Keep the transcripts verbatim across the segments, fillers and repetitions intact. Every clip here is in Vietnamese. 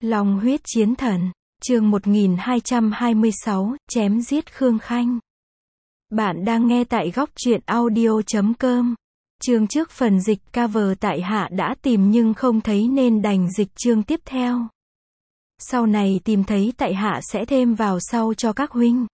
Long huyết chiến thần, chương một nghìn hai trăm hai mươi sáu, chém giết Khương Khanh. Bạn đang nghe tại góc truyện audio chấm com. Chương trước phần dịch cover tại hạ đã tìm nhưng không thấy nên đành dịch chương tiếp theo. Sau này tìm thấy tại hạ sẽ thêm vào sau cho các huynh.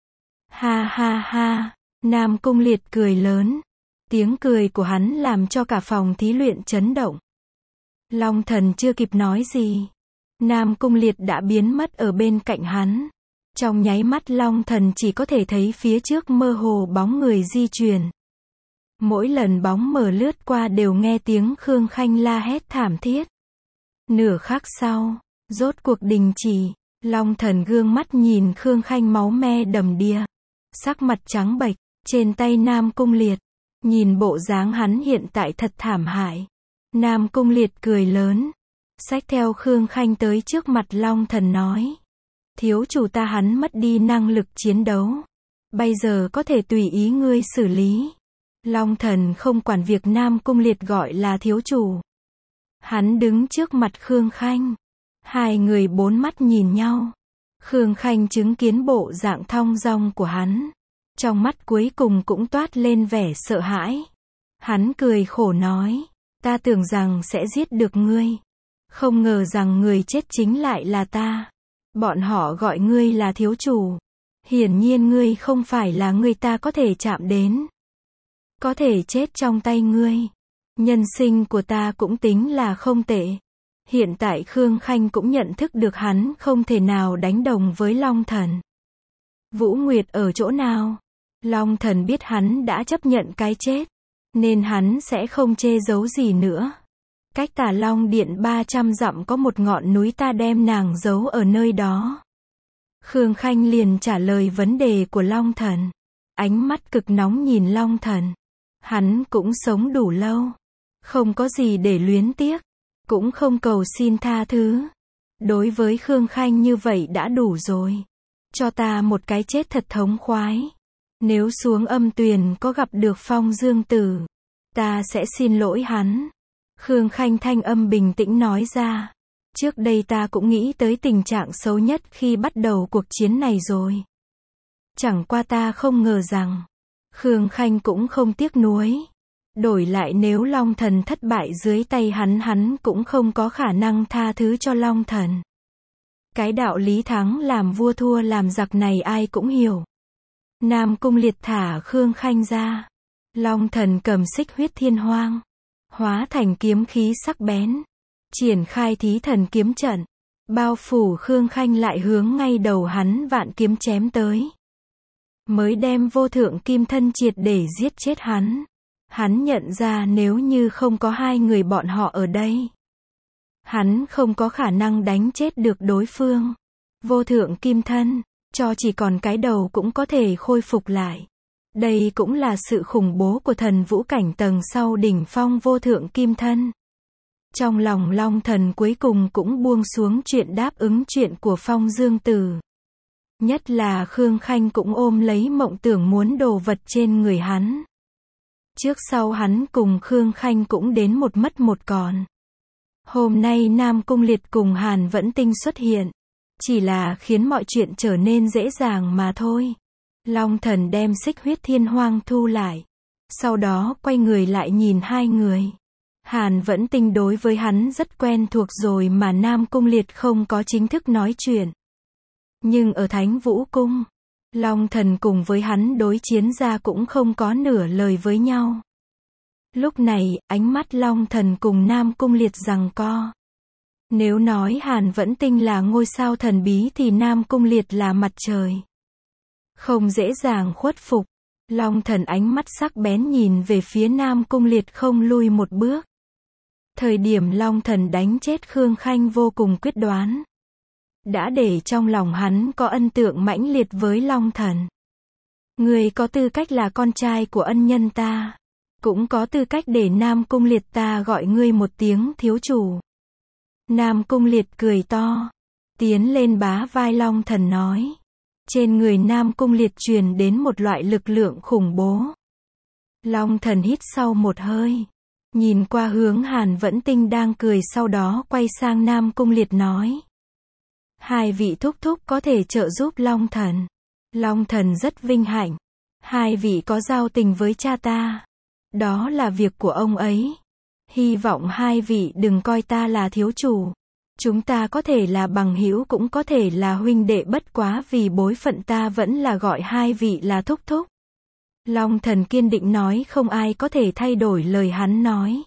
Ha ha ha, Nam Cung Liệt cười lớn. Tiếng cười của hắn làm cho cả phòng thí luyện chấn động. Long Thần chưa kịp nói gì, Nam Cung Liệt đã biến mất ở bên cạnh hắn. Trong nháy mắt Long Thần chỉ có thể thấy phía trước mơ hồ bóng người di chuyển. Mỗi lần bóng mờ lướt qua đều nghe tiếng Khương Khanh la hét thảm thiết. Nửa khắc sau, rốt cuộc đình chỉ, Long Thần gương mắt nhìn Khương Khanh máu me đầm đìa, sắc mặt trắng bệch, trên tay Nam Cung Liệt. Nhìn bộ dáng hắn hiện tại thật thảm hại. Nam Cung Liệt cười lớn, xách theo Khương Khanh tới trước mặt Long Thần nói. Thiếu chủ ta hắn mất đi năng lực chiến đấu. Bây giờ có thể tùy ý ngươi xử lý. Long Thần không quản việc Nam Cung Liệt gọi là thiếu chủ. Hắn đứng trước mặt Khương Khanh. Hai người bốn mắt nhìn nhau. Khương Khanh chứng kiến bộ dạng thong dong của hắn. Trong mắt cuối cùng cũng toát lên vẻ sợ hãi. Hắn cười khổ nói, ta tưởng rằng sẽ giết được ngươi. Không ngờ rằng người chết chính lại là ta. Bọn họ gọi ngươi là thiếu chủ. Hiển nhiên ngươi không phải là người ta có thể chạm đến. Có thể chết trong tay ngươi. Nhân sinh của ta cũng tính là không tệ. Hiện tại Khương Khanh cũng nhận thức được hắn không thể nào đánh đồng với Long Thần. Vũ Nguyệt ở chỗ nào? Long Thần biết hắn đã chấp nhận cái chết, nên hắn sẽ không chê giấu gì nữa. Cách Tà Long Điện ba trăm dặm có một ngọn núi, ta đem nàng giấu ở nơi đó. Khương Khanh liền trả lời vấn đề của Long Thần. Ánh mắt cực nóng nhìn Long Thần. Hắn cũng sống đủ lâu. Không có gì để luyến tiếc. Cũng không cầu xin tha thứ. Đối với Khương Khanh như vậy đã đủ rồi. Cho ta một cái chết thật thống khoái. Nếu xuống âm tuyền có gặp được Phong Dương Tử, ta sẽ xin lỗi hắn. Khương Khanh thanh âm bình tĩnh nói ra. Trước đây ta cũng nghĩ tới tình trạng xấu nhất khi bắt đầu cuộc chiến này rồi. Chẳng qua ta không ngờ rằng, Khương Khanh cũng không tiếc nuối. Đổi lại nếu Long Thần thất bại dưới tay hắn, hắn cũng không có khả năng tha thứ cho Long Thần. Cái đạo lý thắng làm vua thua làm giặc này ai cũng hiểu. Nam Cung Liệt thả Khương Khanh ra. Long Thần cầm xích huyết thiên hoang, hóa thành kiếm khí sắc bén, triển khai thí thần kiếm trận, bao phủ Khương Khanh lại hướng ngay đầu hắn vạn kiếm chém tới. Mới đem vô thượng kim thân triệt để giết chết hắn. Hắn nhận ra nếu như không có hai người bọn họ ở đây, hắn không có khả năng đánh chết được đối phương. Vô thượng kim thân, cho chỉ còn cái đầu cũng có thể khôi phục lại. Đây cũng là sự khủng bố của thần vũ cảnh tầng sau đỉnh phong vô thượng kim thân. Trong lòng Long Thần cuối cùng cũng buông xuống chuyện đáp ứng chuyện của Phong Dương Tử. Nhất là Khương Khanh cũng ôm lấy mộng tưởng muốn đồ vật trên người hắn. Trước sau hắn cùng Khương Khanh cũng đến một mất một còn. Hôm nay Nam Cung Liệt cùng Hàn Vẫn Tinh xuất hiện. Chỉ là khiến mọi chuyện trở nên dễ dàng mà thôi. Long Thần đem xích huyết thiên hoang thu lại. Sau đó quay người lại nhìn hai người. Hàn Vẫn Tinh đối với hắn rất quen thuộc rồi mà Nam Cung Liệt không có chính thức nói chuyện. Nhưng ở Thánh Vũ Cung, Long Thần cùng với hắn đối chiến ra cũng không có nửa lời với nhau. Lúc này, ánh mắt Long Thần cùng Nam Cung Liệt giằng co. Nếu nói Hàn Vẫn Tinh là ngôi sao thần bí thì Nam Cung Liệt là mặt trời. Không dễ dàng khuất phục. Long Thần ánh mắt sắc bén nhìn về phía Nam Cung Liệt không lui một bước. Thời điểm Long Thần đánh chết Khương Khanh vô cùng quyết đoán. Đã để trong lòng hắn có ấn tượng mãnh liệt với Long Thần. Người có tư cách là con trai của ân nhân ta. Cũng có tư cách để Nam Cung Liệt ta gọi ngươi một tiếng thiếu chủ. Nam Cung Liệt cười to, tiến lên bá vai Long Thần nói. Trên người Nam Cung Liệt truyền đến một loại lực lượng khủng bố. Long Thần hít sâu một hơi, nhìn qua hướng Hàn Vẫn Tinh đang cười, sau đó quay sang Nam Cung Liệt nói. Hai vị thúc thúc có thể trợ giúp Long Thần. Long Thần rất vinh hạnh. Hai vị có giao tình với cha ta. Đó là việc của ông ấy. Hy vọng hai vị đừng coi ta là thiếu chủ. Chúng ta có thể là bằng hữu cũng có thể là huynh đệ, bất quá vì bối phận ta vẫn là gọi hai vị là thúc thúc. Long Thần kiên định nói, không ai có thể thay đổi lời hắn nói.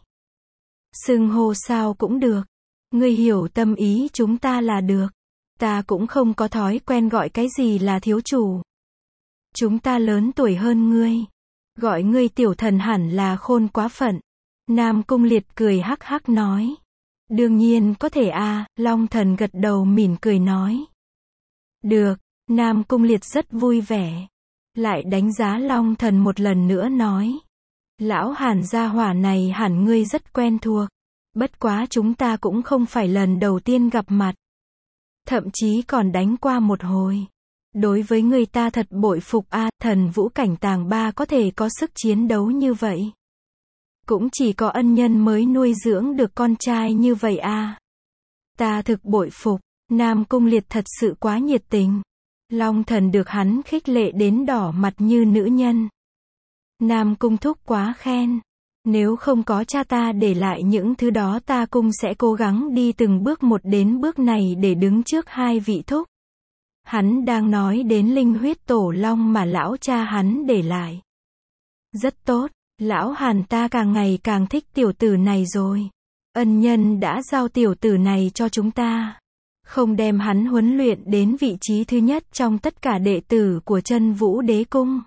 Xưng hô sao cũng được. Ngươi hiểu tâm ý chúng ta là được. Ta cũng không có thói quen gọi cái gì là thiếu chủ. Chúng ta lớn tuổi hơn ngươi. Gọi ngươi tiểu thần hẳn là khôn quá phận. Nam Cung Liệt cười hắc hắc nói. Đương nhiên có thể a, à, Long Thần gật đầu mỉm cười nói. Được, Nam Cung Liệt rất vui vẻ. Lại đánh giá Long Thần một lần nữa nói. Lão Hàn gia hỏa này hẳn ngươi rất quen thuộc. Bất quá chúng ta cũng không phải lần đầu tiên gặp mặt. Thậm chí còn đánh qua một hồi. Đối với người ta thật bội phục a, à, thần vũ cảnh tàng ba có thể có sức chiến đấu như vậy. Cũng chỉ có ân nhân mới nuôi dưỡng được con trai như vậy a. À. Ta thực bội phục, Nam Cung Liệt thật sự quá nhiệt tình. Long Thần được hắn khích lệ đến đỏ mặt như nữ nhân. Nam Cung thúc quá khen. Nếu không có cha ta để lại những thứ đó, ta cũng sẽ cố gắng đi từng bước một đến bước này để đứng trước hai vị thúc. Hắn đang nói đến linh huyết tổ long mà lão cha hắn để lại. Rất tốt, lão Hàn ta càng ngày càng thích tiểu tử này rồi. Ân nhân đã giao tiểu tử này cho chúng ta. Không đem hắn huấn luyện đến vị trí thứ nhất trong tất cả đệ tử của Chân Vũ Đế Cung.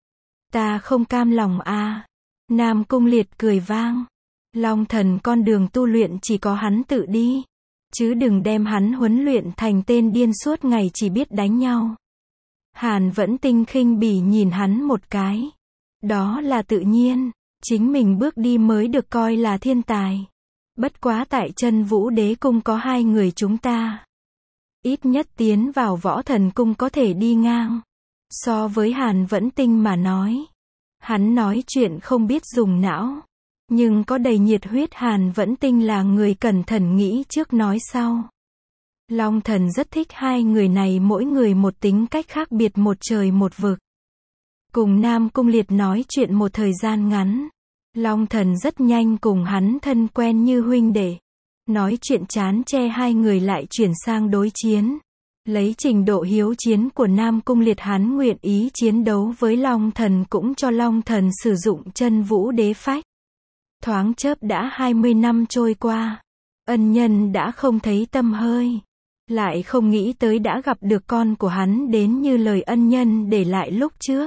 Ta không cam lòng a. À. Nam Cung Liệt cười vang. Long Thần con đường tu luyện chỉ có hắn tự đi. Chứ đừng đem hắn huấn luyện thành tên điên suốt ngày chỉ biết đánh nhau. Hàn Vẫn Tinh khinh bỉ nhìn hắn một cái. Đó là tự nhiên. Chính mình bước đi mới được coi là thiên tài. Bất quá tại Chân Vũ Đế Cung có hai người chúng ta. Ít nhất tiến vào Võ Thần Cung có thể đi ngang. So với Hàn Vẫn Tinh mà nói. Hắn nói chuyện không biết dùng não. Nhưng có đầy nhiệt huyết. Hàn Vẫn Tinh là người cẩn thận nghĩ trước nói sau. Long Thần rất thích hai người này, mỗi người một tính cách khác biệt, một trời một vực. Cùng Nam Cung Liệt nói chuyện một thời gian ngắn. Long Thần rất nhanh cùng hắn thân quen như huynh đệ. Nói chuyện chán che hai người lại chuyển sang đối chiến. Lấy trình độ hiếu chiến của Nam Cung Liệt, hắn nguyện ý chiến đấu với Long Thần, cũng cho Long Thần sử dụng Chân Vũ Đế Phách. Thoáng chớp đã hai mươi năm trôi qua. Ân nhân đã không thấy tăm hơi. Lại không nghĩ tới đã gặp được con của hắn đến như lời ân nhân để lại lúc trước.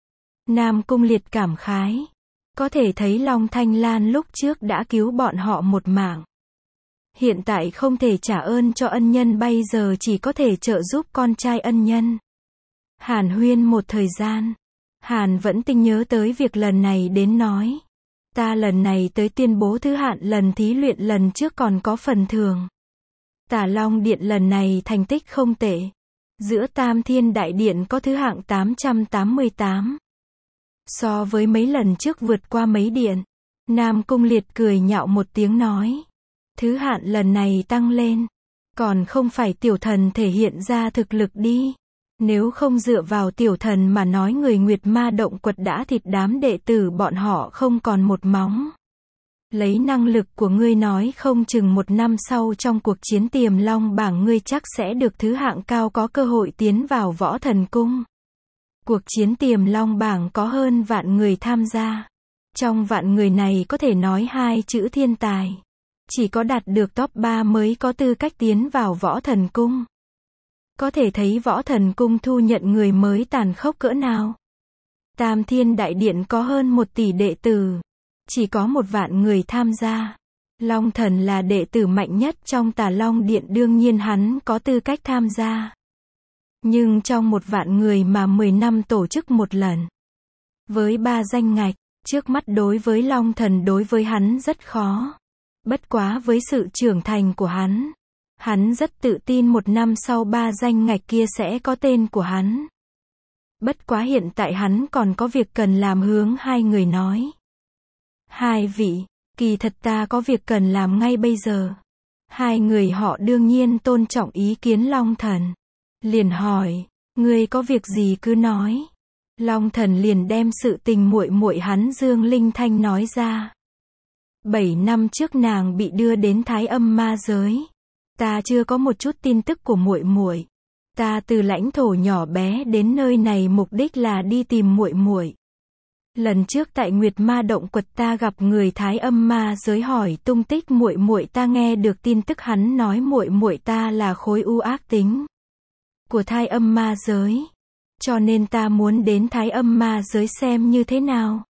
Nam Cung Liệt cảm khái. Có thể thấy Long Thanh Lan lúc trước đã cứu bọn họ một mạng. Hiện tại không thể trả ơn cho ân nhân, bây giờ chỉ có thể trợ giúp con trai ân nhân. Hàn huyên một thời gian. Hàn Vẫn Tinh nhớ tới việc lần này đến nói. Ta lần này tới tuyên bố thứ hạng lần thí luyện lần trước còn có phần thưởng. Tả Long Điện lần này thành tích không tệ. Giữa Tam Thiên Đại Điện có thứ hạng tám trăm tám mươi tám. So với mấy lần trước vượt qua mấy điện. Nam Cung Liệt cười nhạo một tiếng nói. Thứ hạng lần này tăng lên. Còn không phải tiểu thần thể hiện ra thực lực đi. Nếu không dựa vào tiểu thần mà nói, người Nguyệt Ma Động Quật đã thịt đám đệ tử bọn họ không còn một móng. Lấy năng lực của ngươi nói không chừng một năm sau trong cuộc chiến Tiềm Long bảng ngươi chắc sẽ được thứ hạng cao, có cơ hội tiến vào Võ Thần Cung. Cuộc chiến Tiềm Long bảng có hơn vạn người tham gia. Trong vạn người này có thể nói hai chữ thiên tài. Chỉ có đạt được top ba mới có tư cách tiến vào Võ Thần Cung. Có thể thấy Võ Thần Cung thu nhận người mới tàn khốc cỡ nào. Tam Thiên Đại Điện có hơn một tỷ đệ tử. Chỉ có một vạn người tham gia. Long Thần là đệ tử mạnh nhất trong Tà Long Điện, đương nhiên hắn có tư cách tham gia. Nhưng trong một vạn người mà mười năm tổ chức một lần. Với ba danh ngạch, trước mắt đối với Long Thần đối với hắn rất khó. Bất quá với sự trưởng thành của hắn. Hắn rất tự tin một năm sau ba danh ngạch kia sẽ có tên của hắn. Bất quá hiện tại hắn còn có việc cần làm, hướng hai người nói. Hai vị, kỳ thật ta có việc cần làm ngay bây giờ. Hai người họ đương nhiên tôn trọng ý kiến Long Thần. Liền hỏi, ngươi có việc gì cứ nói. Long Thần liền đem sự tình muội muội hắn Dương Linh Thanh nói ra. Bảy năm trước nàng bị đưa đến Thái Âm Ma giới. Ta chưa có một chút tin tức của muội muội. Ta từ lãnh thổ nhỏ bé đến nơi này mục đích là đi tìm muội muội. Lần trước tại Nguyệt Ma động quật ta gặp người Thái Âm Ma giới hỏi tung tích muội muội, ta nghe được tin tức hắn nói muội muội ta là khối u ác tính của Thái Âm Ma giới. Cho nên ta muốn đến Thái Âm Ma giới xem như thế nào.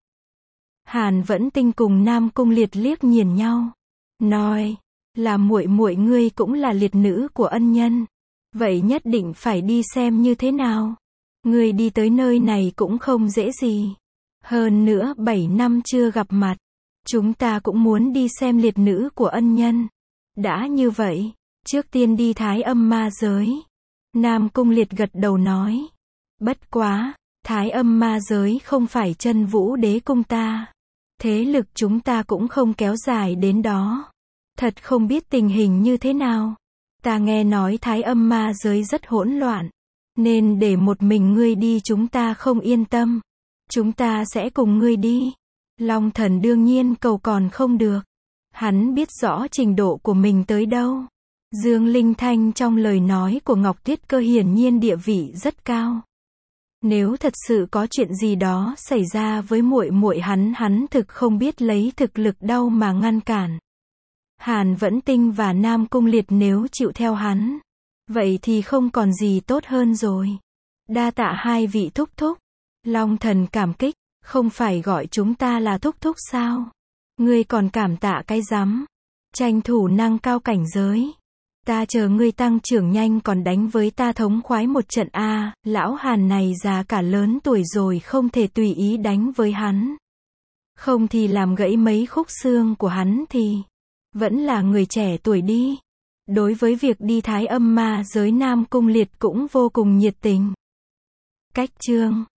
Hàn Vẫn Tinh cùng Nam Cung Liệt liếc nhìn nhau, nói, là muội muội ngươi cũng là liệt nữ của ân nhân, vậy nhất định phải đi xem như thế nào. Ngươi đi tới nơi này cũng không dễ gì. Hơn nữa bảy năm chưa gặp mặt, chúng ta cũng muốn đi xem liệt nữ của ân nhân. Đã như vậy, trước tiên đi Thái Âm Ma giới. Nam Cung Liệt gật đầu nói, bất quá, Thái Âm Ma giới không phải Chân Vũ Đế cung ta. Thế lực chúng ta cũng không kéo dài đến đó. Thật không biết tình hình như thế nào. Ta nghe nói Thái Âm Ma giới rất hỗn loạn, nên để một mình ngươi đi chúng ta không yên tâm. Chúng ta sẽ cùng ngươi đi. Long Thần đương nhiên cầu còn không được. Hắn biết rõ trình độ của mình tới đâu. Dương Linh Thanh trong lời nói của Ngọc Tuyết Cơ hiển nhiên địa vị rất cao. Nếu thật sự có chuyện gì đó xảy ra với muội muội hắn, hắn thực không biết lấy thực lực đâu mà ngăn cản. Hàn Vẫn Tinh và Nam Cung Liệt nếu chịu theo hắn, vậy thì không còn gì tốt hơn rồi. Đa tạ hai vị thúc thúc. Long Thần cảm kích, không phải gọi chúng ta là thúc thúc sao? Ngươi còn cảm tạ cái rắm? Tranh thủ nâng cao cảnh giới. Ta chờ ngươi tăng trưởng nhanh còn đánh với ta thống khoái một trận a. Lão Hàn này già cả lớn tuổi rồi, không thể tùy ý đánh với hắn. Không thì làm gãy mấy khúc xương của hắn thì vẫn là người trẻ tuổi đi. Đối với việc đi Thái Âm Ma giới Nam Cung Liệt cũng vô cùng nhiệt tình. Cách chương